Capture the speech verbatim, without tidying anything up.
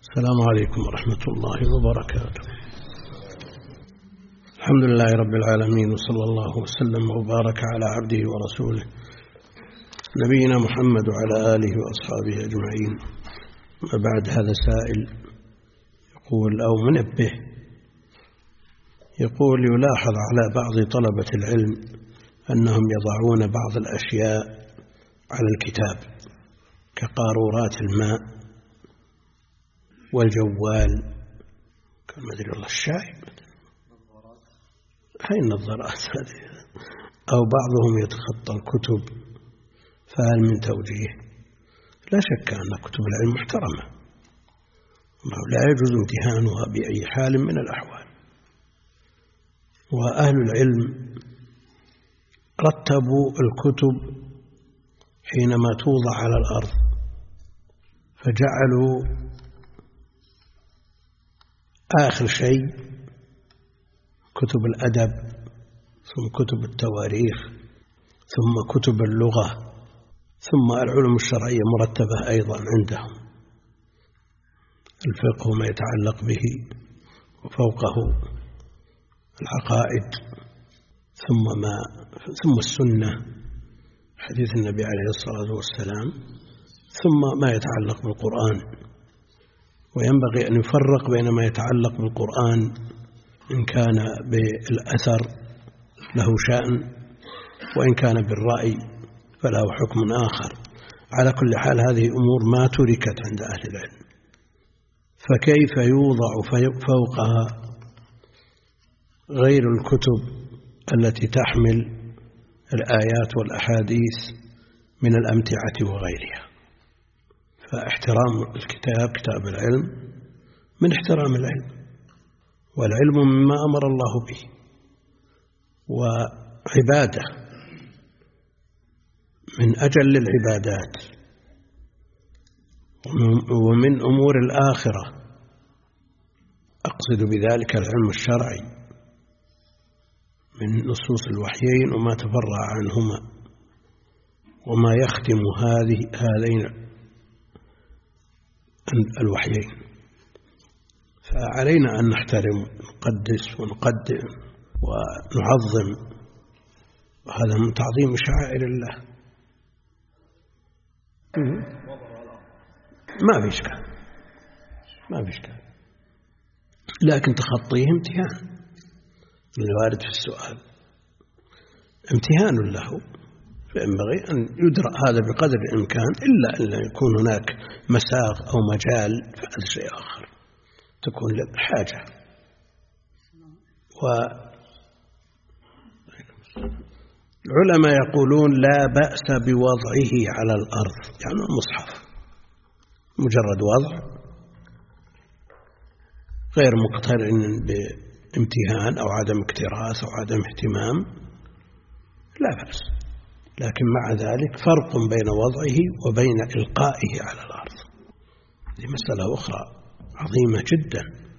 السلام عليكم ورحمة الله وبركاته. الحمد لله رب العالمين، وصلى الله وسلم وبارك على عبده ورسوله نبينا محمد وعلى آله وأصحابه أجمعين. وبعد، هذا سائل يقول أو منبه يقول: يلاحظ على بعض طلبة العلم أنهم يضعون بعض الأشياء على الكتاب كقارورات الماء والجوال، كما أدري والله الشاي، هاي النظارات هذه، أو بعضهم يتخطى الكتب، فهل من توجيه؟ لا شك أن كتب العلم محترمة، لا يجوز امتهانها بأي حال من الأحوال، وأهل العلم رتبوا الكتب حينما توضع على الأرض، فجعلوا آخر شيء كتب الأدب، ثم كتب التواريخ، ثم كتب اللغة، ثم العلوم الشرعية مرتبة أيضا عندهم، الفقه وما يتعلق به، وفوقه العقائد، ثم ما ثم السنة، حديث النبي عليه الصلاة والسلام، ثم ما يتعلق بالقرآن. وينبغي أن يفرق بين ما يتعلق بالقرآن إن كان بالأثر له شأن، وإن كان بالرأي فله حكم آخر. على كل حال هذه أمور ما تركت عند أهل العلم، فكيف يوضع فوقها غير الكتب التي تحمل الآيات والأحاديث من الأمتعة وغيرها؟ فاحترام الكتاب، كتاب العلم، من احترام العلم، والعلم مما أمر الله به، وعبادة من أجل العبادات، ومن أمور الآخرة، أقصد بذلك العلم الشرعي من نصوص الوحيين وما تفرع عنهما وما يختم هذه هذين الوحيين. فعلينا أن نحترم، نقدس ونقدم ونعظم، وهذا من تعظيم شعائر الله. ما في إشكال، ما في إشكال، لكن تخطيه امتهان الوارد في السؤال، امتهان له، فينبغي أن يدرأ هذا بقدر الإمكان، إلا أن يكون هناك مساغ أو مجال فهذا شيء آخر، تكون للحاجة. والعلماء يقولون لا بأس بوضعه على الأرض، يعني المصحف مجرد وضع غير مقترن بامتهان أو عدم اكتراث أو عدم اهتمام، لا بأس، لكن مع ذلك فرق بين وضعه وبين إلقائه على الأرض، هذه مسألة أخرى عظيمة جدا.